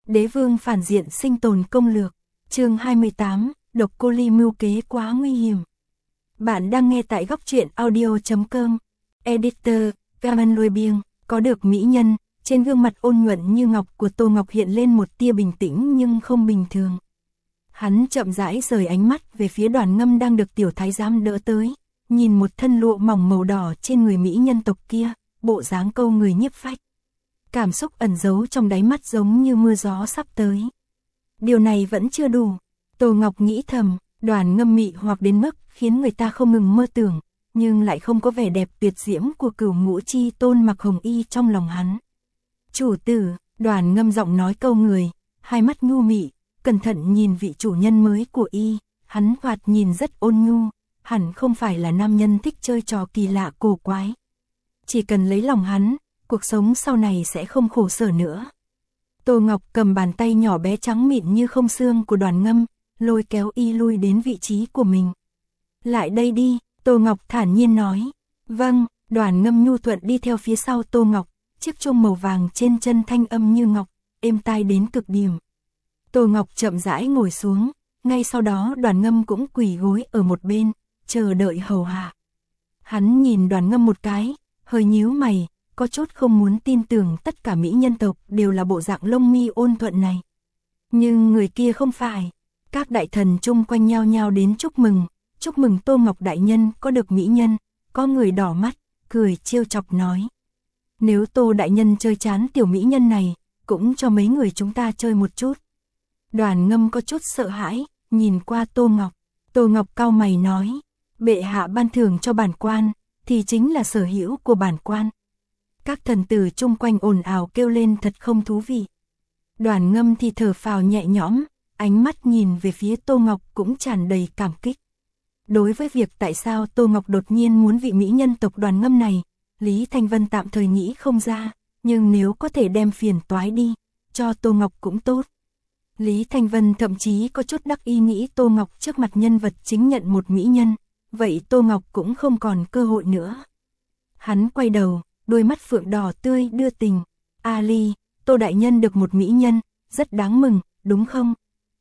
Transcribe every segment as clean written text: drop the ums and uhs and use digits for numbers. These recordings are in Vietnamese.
Đế vương phản diện sinh tồn công lược, chương 28, độc cô Ly mưu kế quá nguy hiểm. Bạn đang nghe tại góc truyện audio.com. Editor, Gaman Lôi Biêng, có được mỹ nhân, trên gương mặt ôn nhuận như ngọc của Tô Ngọc hiện lên một tia bình tĩnh nhưng không bình thường. Hắn chậm rãi rời ánh mắt về phía Đoàn Ngâm đang được tiểu thái giám đỡ tới, nhìn một thân lụa mỏng màu đỏ trên người mỹ nhân tộc kia, bộ dáng câu người nhiếp phách. Cảm xúc ẩn giấu trong đáy mắt giống như mưa gió sắp tới. Điều này vẫn chưa đủ. Tô Ngọc nghĩ thầm, Đoàn Ngâm mị hoặc đến mức khiến người ta không ngừng mơ tưởng, nhưng lại không có vẻ đẹp tuyệt diễm của Cửu Ngũ Chi Tôn Mặc Hồng Y trong lòng hắn. Chủ tử, Đoàn Ngâm giọng nói câu người, hai mắt nhu mị, cẩn thận nhìn vị chủ nhân mới của y, hắn thoạt nhìn rất ôn nhu, hẳn không phải là nam nhân thích chơi trò kỳ lạ cổ quái. Chỉ cần lấy lòng hắn, cuộc sống sau này sẽ không khổ sở nữa. Tô Ngọc cầm bàn tay nhỏ bé trắng mịn như không xương của Đoàn Ngâm, lôi kéo y lui đến vị trí của mình. Lại đây đi, Tô Ngọc thản nhiên nói. Vâng, Đoàn Ngâm nhu thuận đi theo phía sau Tô Ngọc, chiếc chuông màu vàng trên chân thanh âm như ngọc, êm tai đến cực điểm. Tô Ngọc chậm rãi ngồi xuống, ngay sau đó Đoàn Ngâm cũng quỳ gối ở một bên, chờ đợi hầu hạ. Hắn nhìn Đoàn Ngâm một cái, hơi nhíu mày, có chút không muốn tin tưởng tất cả mỹ nhân tộc đều là bộ dạng lông mi ôn thuận này. Nhưng người kia không phải. Các đại thần chung quanh nhau nhau đến chúc mừng Tô Ngọc đại nhân có được mỹ nhân, có người đỏ mắt, cười trêu chọc nói. Nếu Tô đại nhân chơi chán tiểu mỹ nhân này, cũng cho mấy người chúng ta chơi một chút. Đoàn Ngâm có chút sợ hãi, nhìn qua Tô Ngọc. Tô Ngọc cau mày nói, bệ hạ ban thưởng cho bản quan, thì chính là sở hữu của bản quan. Các thần tử chung quanh ồn ào kêu lên thật không thú vị. Đoàn Ngâm thì thở phào nhẹ nhõm, ánh mắt nhìn về phía Tô Ngọc cũng tràn đầy cảm kích. Đối với việc tại sao Tô Ngọc đột nhiên muốn vị mỹ nhân tộc Đoàn Ngâm này, Lý Thanh Vân tạm thời nghĩ không ra, nhưng nếu có thể đem phiền toái đi, cho Tô Ngọc cũng tốt. Lý Thanh Vân thậm chí có chút đắc ý nghĩ Tô Ngọc trước mặt nhân vật chính nhận một mỹ nhân, vậy Tô Ngọc cũng không còn cơ hội nữa. Hắn quay đầu, đôi mắt phượng đỏ tươi đưa tình. Ali, Tô đại nhân được một mỹ nhân, rất đáng mừng, đúng không?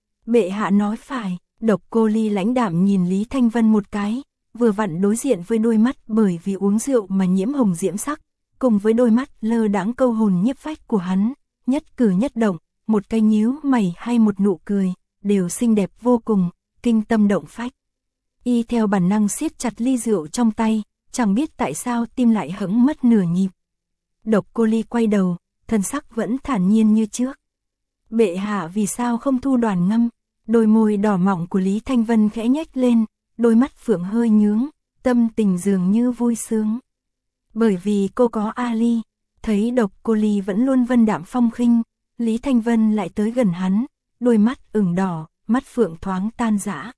Bệ hạ nói phải. Độc cô Ly lãnh đạm nhìn Lý Thanh Vân một cái, vừa vặn đối diện với đôi mắt bởi vì uống rượu mà nhiễm hồng diễm sắc, cùng với đôi mắt lơ đãng câu hồn nhiếp phách của hắn, nhất cử nhất động, một cái nhíu mày hay một nụ cười, đều xinh đẹp vô cùng, kinh tâm động phách. Y theo bản năng siết chặt ly rượu trong tay, chẳng biết tại sao tim lại hững mất nửa nhịp. Độc cô Ly quay đầu, thân sắc vẫn thản nhiên như trước. Bệ hạ vì sao không thu Đoàn Ngâm? Đôi môi đỏ mọng của Lý Thanh Vân khẽ nhếch lên, đôi mắt phượng hơi nhướng, tâm tình dường như vui sướng. Bởi vì cô có Ali, thấy độc cô Ly vẫn luôn vân đạm phong khinh, Lý Thanh Vân lại tới gần hắn, đôi mắt ửng đỏ, mắt phượng thoáng tan rã.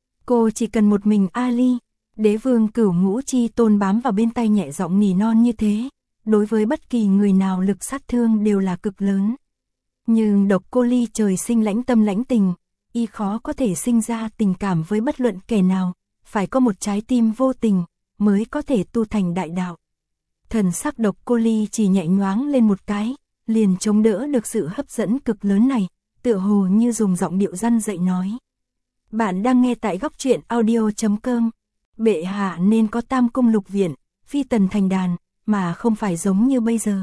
Cô chỉ cần một mình Ali. Đế vương Cửu Ngũ Chi Tôn bám vào bên tay nhẹ giọng nỉ non như thế, đối với bất kỳ người nào lực sát thương đều là cực lớn. Nhưng độc cô Ly trời sinh lãnh tâm lãnh tình, y khó có thể sinh ra tình cảm với bất luận kẻ nào, phải có một trái tim vô tình, mới có thể tu thành đại đạo. Thần sắc độc cô Ly chỉ nhẹ nhoáng lên một cái, liền chống đỡ được sự hấp dẫn cực lớn này, tựa hồ như dùng giọng điệu răn dạy nói. Bạn đang nghe tại góc truyện audio.com. Bệ hạ nên có tam cung lục viện, phi tần thành đàn, mà không phải giống như bây giờ.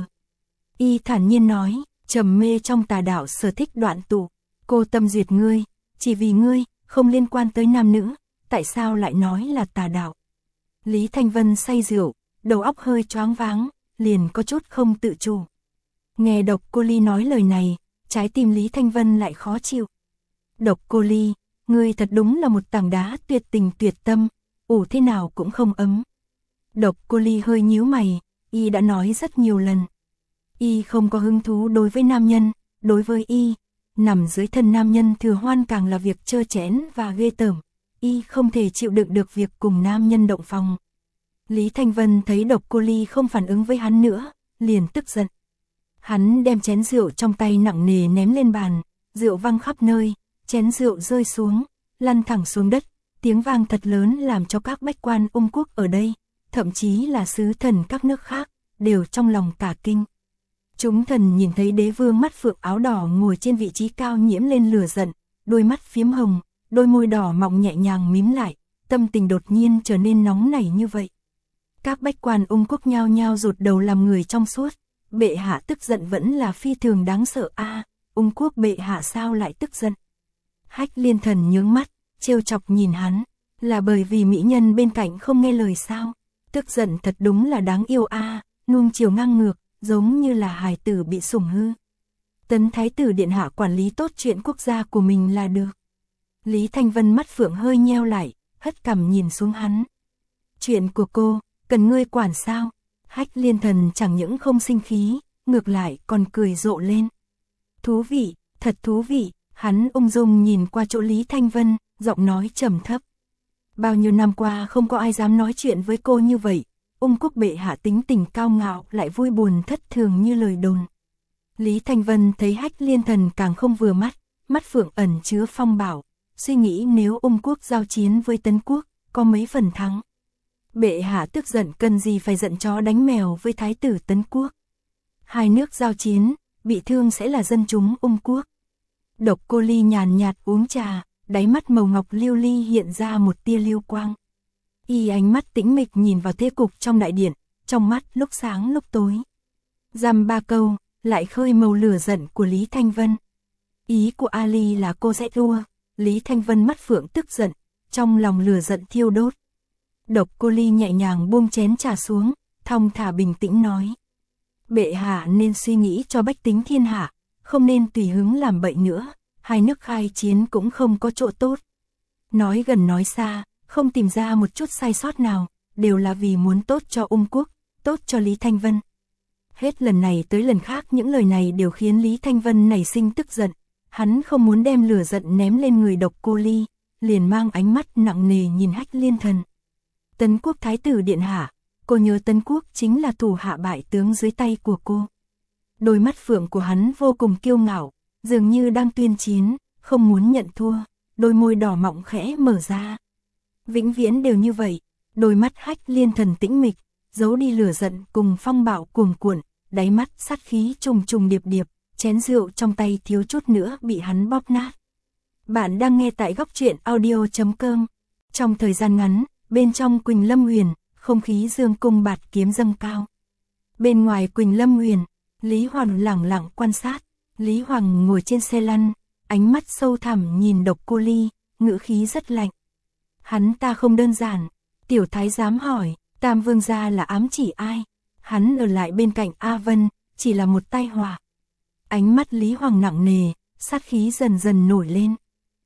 Y thản nhiên nói, trầm mê trong tà đạo sở thích đoạn tụ, cô tâm duyệt ngươi, chỉ vì ngươi, không liên quan tới nam nữ, tại sao lại nói là tà đạo? Lý Thanh Vân say rượu, đầu óc hơi choáng váng, liền có chút không tự chủ. Nghe độc cô Ly nói lời này, trái tim Lý Thanh Vân lại khó chịu. Độc cô Ly, ngươi thật đúng là một tảng đá tuyệt tình tuyệt tâm, ủ thế nào cũng không ấm. Độc cô Ly hơi nhíu mày, y đã nói rất nhiều lần. Y không có hứng thú đối với nam nhân, đối với y, nằm dưới thân nam nhân thừa hoan càng là việc trơ chẽn và ghê tởm. Y không thể chịu đựng được việc cùng nam nhân động phòng. Lý Thanh Vân thấy độc cô Ly không phản ứng với hắn nữa, liền tức giận. Hắn đem chén rượu trong tay nặng nề ném lên bàn, rượu văng khắp nơi, chén rượu rơi xuống, lăn thẳng xuống đất, tiếng vang thật lớn làm cho các bách quan quốc ở đây, thậm chí là sứ thần các nước khác, đều trong lòng cả kinh. Chúng thần nhìn thấy đế vương mắt phượng áo đỏ ngồi trên vị trí cao nhiễm lên lửa giận, đôi mắt phiếm hồng, đôi môi đỏ mọng nhẹ nhàng mím lại, tâm tình đột nhiên trở nên nóng nảy như vậy. Các bách quan Ung quốc nhao nhao rụt đầu làm người trong suốt, bệ hạ tức giận vẫn là phi thường đáng sợ a. Ung quốc bệ hạ sao lại tức giận? Hách Liên Thần nhướng mắt, trêu chọc nhìn hắn, là bởi vì mỹ nhân bên cạnh không nghe lời sao? Tức giận thật đúng là đáng yêu a, nuông chiều ngang ngược, giống như là hài tử bị sủng hư. Tấn thái tử điện hạ quản lý tốt chuyện quốc gia của mình là được. Lý Thanh Vân mắt phượng hơi nheo lại, hất cằm nhìn xuống hắn. Chuyện của cô, cần ngươi quản sao? Hách Liên Thần chẳng những không sinh khí, ngược lại còn cười rộ lên. Thú vị, thật thú vị, hắn ung dung nhìn qua chỗ Lý Thanh Vân, giọng nói trầm thấp. Bao nhiêu năm qua không có ai dám nói chuyện với cô như vậy, Ung quốc bệ hạ tính tình cao ngạo lại vui buồn thất thường như lời đồn. Lý Thanh Vân thấy Hách Liên Thần càng không vừa mắt, mắt phượng ẩn chứa phong bảo, suy nghĩ nếu Ung quốc giao chiến với Tấn quốc, có mấy phần thắng. Bệ hạ tức giận cần gì phải giận chó đánh mèo với thái tử Tấn quốc. Hai nước giao chiến, bị thương sẽ là dân chúng Ung quốc. Độc Cô Ly nhàn nhạt uống trà, đáy mắt màu ngọc lưu ly hiện ra một tia lưu quang. Y ánh mắt tĩnh mịch nhìn vào thế cục trong đại điện, trong mắt lúc sáng lúc tối. Dăm ba câu, lại khơi màu lửa giận của Lý Thanh Vân. Ý của Ali là cô sẽ thua. Lý Thanh Vân mắt phượng tức giận, trong lòng lửa giận thiêu đốt. Độc Cô Ly nhẹ nhàng buông chén trà xuống, thong thả bình tĩnh nói. Bệ hạ nên suy nghĩ cho bách tính thiên hạ, không nên tùy hứng làm bậy nữa, hai nước khai chiến cũng không có chỗ tốt. Nói gần nói xa, không tìm ra một chút sai sót nào, đều là vì muốn tốt cho Ung quốc, tốt cho Lý Thanh Vân. Hết lần này tới lần khác những lời này đều khiến Lý Thanh Vân nảy sinh tức giận, hắn không muốn đem lửa giận ném lên người Độc Cô Ly, liền mang ánh mắt nặng nề nhìn Hách Liên Thần. Tấn quốc thái tử điện hạ, cô nhớ Tấn quốc chính là thủ hạ bại tướng dưới tay của cô. Đôi mắt phượng của hắn vô cùng kiêu ngạo, dường như đang tuyên chiến, không muốn nhận thua, đôi môi đỏ mọng khẽ mở ra. Vĩnh viễn đều như vậy, đôi mắt Hách Liên Thần tĩnh mịch, giấu đi lửa giận cùng phong bạo cuồn cuộn, đáy mắt sát khí trùng trùng điệp điệp, chén rượu trong tay thiếu chút nữa bị hắn bóp nát. Bạn đang nghe tại góc truyện audio.com. Trong thời gian ngắn, bên trong Quỳnh Lâm Huyền, không khí dương cung bạt kiếm dâng cao. Bên ngoài Quỳnh Lâm Huyền, Lý Hoàng lẳng lặng quan sát. Lý Hoàng ngồi trên xe lăn, ánh mắt sâu thẳm nhìn Độc Cô Ly, ngữ khí rất lạnh. Hắn ta không đơn giản. Tiểu thái giám hỏi, Tam vương gia là ám chỉ ai? Hắn ở lại bên cạnh A Vân, chỉ là một tai họa. Ánh mắt Lý Hoàng nặng nề, sát khí dần dần nổi lên.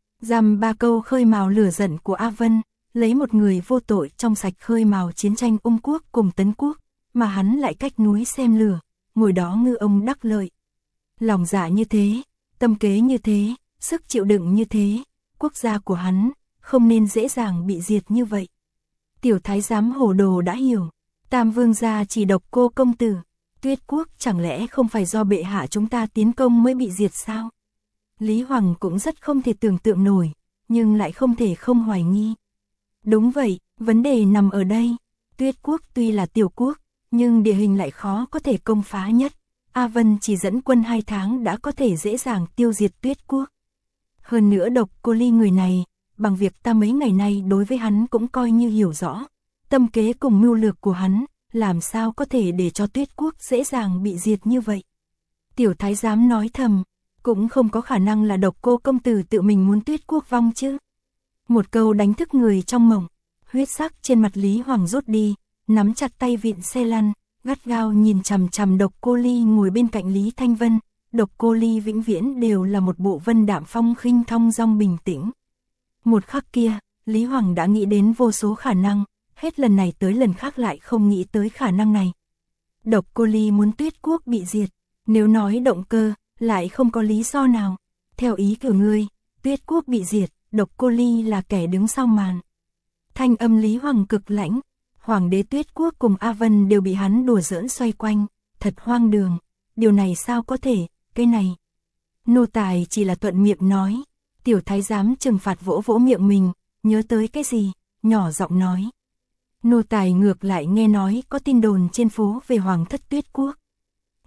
Dăm ba câu khơi mào lửa giận của A Vân, lấy một người vô tội trong sạch khơi mào chiến tranh Ung quốc cùng Tấn quốc, mà hắn lại cách núi xem lửa, ngồi đó ngư ông đắc lợi. Lòng dạ như thế, tâm kế như thế, sức chịu đựng như thế, quốc gia của hắn không nên dễ dàng bị diệt như vậy. Tiểu thái giám hồ đồ đã hiểu, Tam vương gia chỉ Độc Cô công tử, Tuyết quốc chẳng lẽ không phải do bệ hạ chúng ta tiến công mới bị diệt sao? Lý Hoàng cũng rất không thể tưởng tượng nổi, nhưng lại không thể không hoài nghi. Đúng vậy, vấn đề nằm ở đây. Tuyết quốc tuy là tiểu quốc, nhưng địa hình lại khó có thể công phá nhất. A Vân chỉ dẫn quân 2 tháng đã có thể dễ dàng tiêu diệt Tuyết quốc. Hơn nữa Độc Cô Ly người này, bằng việc ta mấy ngày nay đối với hắn cũng coi như hiểu rõ. Tâm kế cùng mưu lược của hắn, làm sao có thể để cho Tuyết quốc dễ dàng bị diệt như vậy. Tiểu thái giám nói thầm, cũng không có khả năng là Độc Cô công tử tự mình muốn Tuyết quốc vong chứ. Một câu đánh thức người trong mộng, huyết sắc trên mặt Lý Hoàng rút đi, nắm chặt tay vịn xe lăn, gắt gao nhìn chằm chằm Độc Cô Ly ngồi bên cạnh Lý Thanh Vân. Độc Cô Ly vĩnh viễn đều là một bộ vân đạm phong khinh thong dong bình tĩnh. Một khắc kia, Lý Hoàng đã nghĩ đến vô số khả năng, hết lần này tới lần khác lại không nghĩ tới khả năng này. Độc Cô Ly muốn Tuyết quốc bị diệt, nếu nói động cơ, lại không có lý do nào. Theo ý của ngươi, Tuyết quốc bị diệt, Độc Cô Ly là kẻ đứng sau màn. Thanh âm Lý Hoàng cực lãnh, Hoàng đế Tuyết quốc cùng A Vân đều bị hắn đùa giỡn xoay quanh, thật hoang đường, điều này sao có thể, cái này. Nô tài chỉ là thuận miệng nói, tiểu thái giám trừng phạt vỗ vỗ miệng mình, nhớ tới cái gì, nhỏ giọng nói. Nô tài ngược lại nghe nói có tin đồn trên phố về Hoàng thất Tuyết quốc.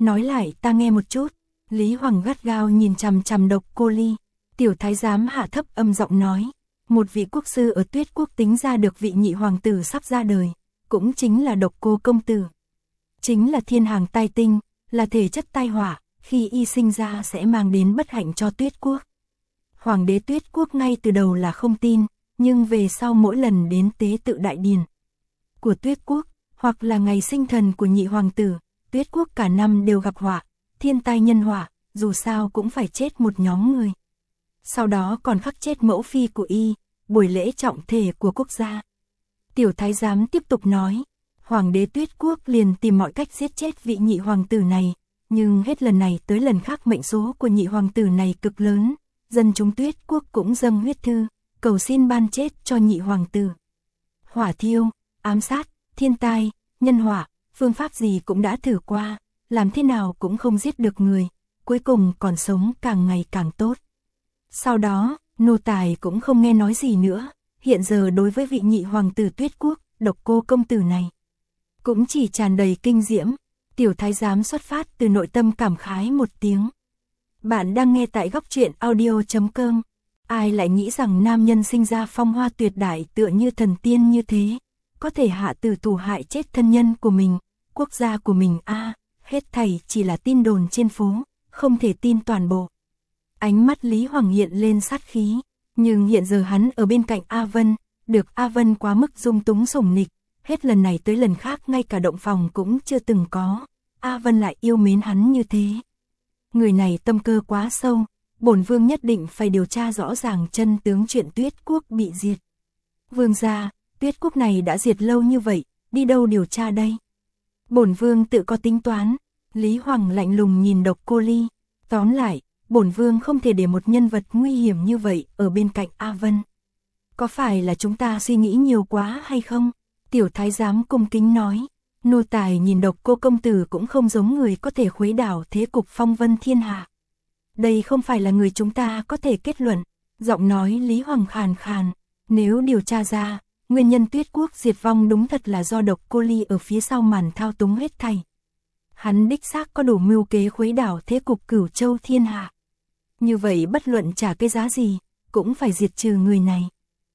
Nói lại ta nghe một chút. Lý Hoàng gắt gao nhìn chằm chằm Độc Cô Ly. Tiểu thái giám hạ thấp âm giọng nói. Một vị quốc sư ở Tuyết Quốc tính ra được vị nhị hoàng tử sắp ra đời. Cũng chính là Độc Cô công tử. Chính là thiên hàng tai tinh, là thể chất tai họa, khi y sinh ra sẽ mang đến bất hạnh cho Tuyết Quốc. Hoàng đế Tuyết Quốc ngay từ đầu là không tin, nhưng về sau mỗi lần đến tế tự đại điển của Tuyết Quốc, hoặc là ngày sinh thần của nhị hoàng tử, Tuyết Quốc cả năm đều gặp họa, thiên tai nhân họa, dù sao cũng phải chết một nhóm người. Sau đó còn khắc chết mẫu phi của y, buổi lễ trọng thể của quốc gia. Tiểu thái giám tiếp tục nói, Hoàng đế Tuyết Quốc liền tìm mọi cách giết chết vị nhị hoàng tử này, nhưng hết lần này tới lần khác mệnh số của nhị hoàng tử này cực lớn, dân chúng Tuyết Quốc cũng dâng huyết thư, cầu xin ban chết cho nhị hoàng tử. Hỏa thiêu, ám sát, thiên tai, nhân họa, phương pháp gì cũng đã thử qua, làm thế nào cũng không giết được người, cuối cùng còn sống càng ngày càng tốt. Sau đó, nô tài cũng không nghe nói gì nữa, hiện giờ đối với vị nhị hoàng tử Tuyết Quốc, Độc Cô công tử này, cũng chỉ tràn đầy kinh diễm. Tiểu thái giám xuất phát từ nội tâm cảm khái một tiếng. Bạn đang nghe tại góc truyện audio.com. Ai lại nghĩ rằng nam nhân sinh ra phong hoa tuyệt đại tựa như thần tiên như thế, có thể hạ tử thủ hại chết thân nhân của mình, quốc gia của mình hết thảy chỉ là tin đồn trên phố, không thể tin toàn bộ. Ánh mắt Lý Hoàng hiện lên sát khí, nhưng hiện giờ hắn ở bên cạnh A Vân, được A Vân quá mức dung túng sủng nịch, hết lần này tới lần khác ngay cả động phòng cũng chưa từng có, A Vân lại yêu mến hắn như thế. Người này tâm cơ quá sâu, bổn vương nhất định phải điều tra rõ ràng chân tướng chuyện Tuyết Quốc bị diệt. Vương gia, Tuyết Quốc này đã diệt lâu như vậy, đi đâu điều tra đây? Bổn vương tự có tính toán. Lý Hoàng lạnh lùng nhìn Độc Cô Ly. Tóm lại, bổn vương không thể để một nhân vật nguy hiểm như vậy ở bên cạnh A Vân. Có phải là chúng ta suy nghĩ nhiều quá hay không? Tiểu thái giám cung kính nói. Nô tài nhìn Độc Cô công tử cũng không giống người có thể khuấy đảo thế cục phong vân thiên hạ. Đây không phải là người chúng ta có thể kết luận. Giọng nói Lý Hoàng khàn khàn. Nếu điều tra ra, nguyên nhân Tuyết Quốc diệt vong đúng thật là do Độc Cô Ly ở phía sau màn thao túng hết thảy. Hắn đích xác có đủ mưu kế khuấy đảo thế cục Cửu Châu thiên hạ. Như vậy bất luận trả cái giá gì, cũng phải diệt trừ người này.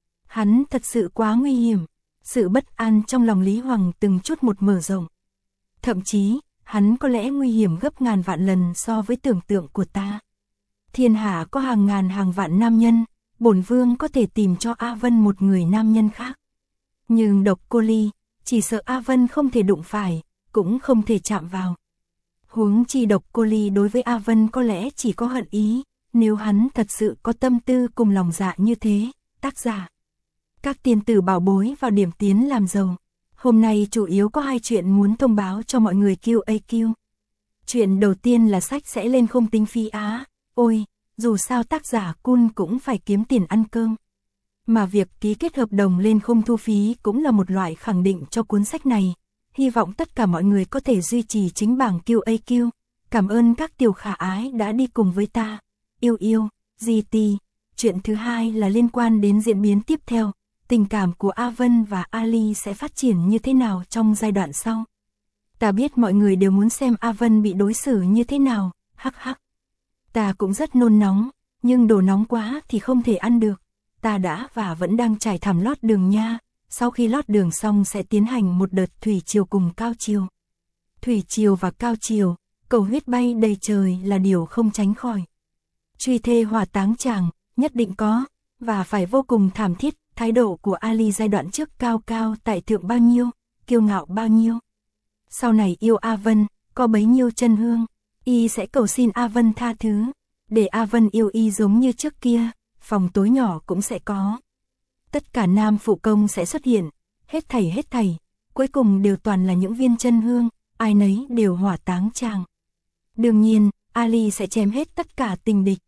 Hắn thật sự quá nguy hiểm. Sự bất an trong lòng Lý Hoàng từng chút một mở rộng. Thậm chí, hắn có lẽ nguy hiểm gấp ngàn vạn lần so với tưởng tượng của ta. Thiên hạ có hàng ngàn hàng vạn nam nhân, bổn vương có thể tìm cho A Vân một người nam nhân khác. Nhưng Độc Cô Ly, chỉ sợ A Vân không thể đụng phải, cũng không thể chạm vào. Huống chi Độc Cô Ly đối với A Vân có lẽ chỉ có hận ý, nếu hắn thật sự có tâm tư cùng lòng dạ như thế. Tác giả: Các tiên tử bảo bối vào điểm tiến làm giàu. Hôm nay chủ yếu có 2 chuyện muốn thông báo cho mọi người QAQ. Chuyện đầu tiên là sách sẽ lên không tính phí á. Ôi, dù sao tác giả Kun cũng phải kiếm tiền ăn cơm. Mà việc ký kết hợp đồng lên không thu phí cũng là một loại khẳng định cho cuốn sách này. Hy vọng tất cả mọi người có thể duy trì chính bảng QAQ. Cảm ơn các tiểu khả ái đã đi cùng với ta. Yêu yêu, GT. Chuyện thứ hai là liên quan đến diễn biến tiếp theo. Tình cảm của A Vân và Ali sẽ phát triển như thế nào trong giai đoạn sau. Ta biết mọi người đều muốn xem A Vân bị đối xử như thế nào, hắc hắc. Ta cũng rất nôn nóng, nhưng đồ nóng quá thì không thể ăn được. Ta đã và vẫn đang trải thảm lót đường nha, sau khi lót đường xong sẽ tiến hành một đợt thủy triều cùng cao triều. Thủy triều và cao triều, cầu huyết bay đầy trời là điều không tránh khỏi. Truy thê hỏa táng chàng, nhất định có, và phải vô cùng thảm thiết. Thái độ của Ali giai đoạn trước cao cao tại thượng bao nhiêu, kiêu ngạo bao nhiêu. Sau này yêu A Vân, có bấy nhiêu chân hương, y sẽ cầu xin A Vân tha thứ, để A Vân yêu y giống như trước kia, phòng tối nhỏ cũng sẽ có. Tất cả nam phụ công sẽ xuất hiện, hết thảy, cuối cùng đều toàn là những viên chân hương, ai nấy đều hỏa táng chàng. Đương nhiên, Ali sẽ chém hết tất cả tình địch.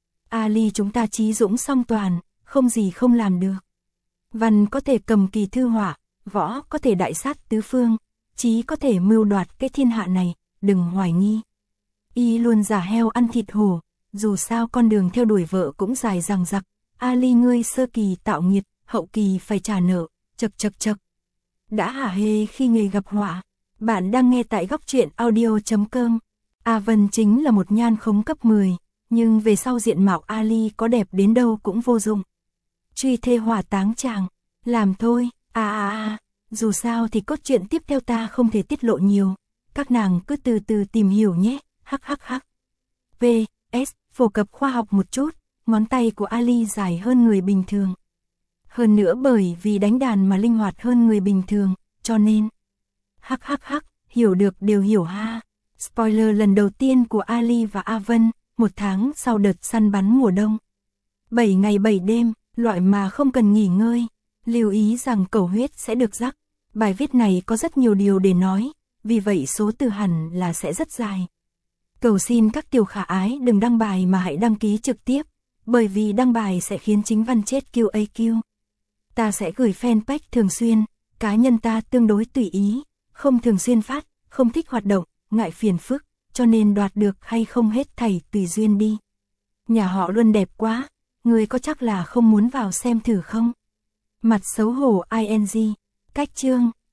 Ali chúng ta trí dũng song toàn, không gì không làm được. Văn có thể cầm kỳ thư họa, võ có thể đại sát tứ phương, trí có thể mưu đoạt cái thiên hạ này, đừng hoài nghi. Y luôn giả heo ăn thịt hổ, dù sao con đường theo đuổi vợ cũng dài dằng dặc. Ali ngươi sơ kỳ tạo nghiệt, hậu kỳ phải trả nợ, chậc. Đã hả hê khi người gặp họa. Bạn đang nghe tại góc truyện audio.com. A Vân chính là một nhan khống cấp 10, nhưng về sau diện mạo Ali có đẹp đến đâu cũng vô dụng. Truy thê hỏa táng chàng, làm thôi, dù sao thì cốt truyện tiếp theo ta không thể tiết lộ nhiều, các nàng cứ từ từ tìm hiểu nhé, hắc. V.S. Phổ cập khoa học một chút, ngón tay của Ali dài hơn người bình thường. Hơn nữa bởi vì đánh đàn mà linh hoạt hơn người bình thường, cho nên... Hắc, hiểu được đều hiểu ha. Spoiler lần đầu tiên của Ali và A Vân, 1 tháng sau đợt săn bắn mùa đông. 7 ngày 7 đêm, loại mà không cần nghỉ ngơi. Lưu ý rằng cầu huyết sẽ được rắc. Bài viết này có rất nhiều điều để nói, vì vậy số từ hẳn là sẽ rất dài. Cầu xin các tiểu khả ái đừng đăng bài mà hãy đăng ký trực tiếp, bởi vì đăng bài sẽ khiến chính văn chết QAQ. Ta sẽ gửi fanpage thường xuyên, cá nhân ta tương đối tùy ý, không thường xuyên phát, không thích hoạt động, ngại phiền phức, cho nên đoạt được hay không hết thảy tùy duyên đi. Nhà họ luôn đẹp quá, người có chắc là không muốn vào xem thử không? Mặt xấu hổ ing, cách chương,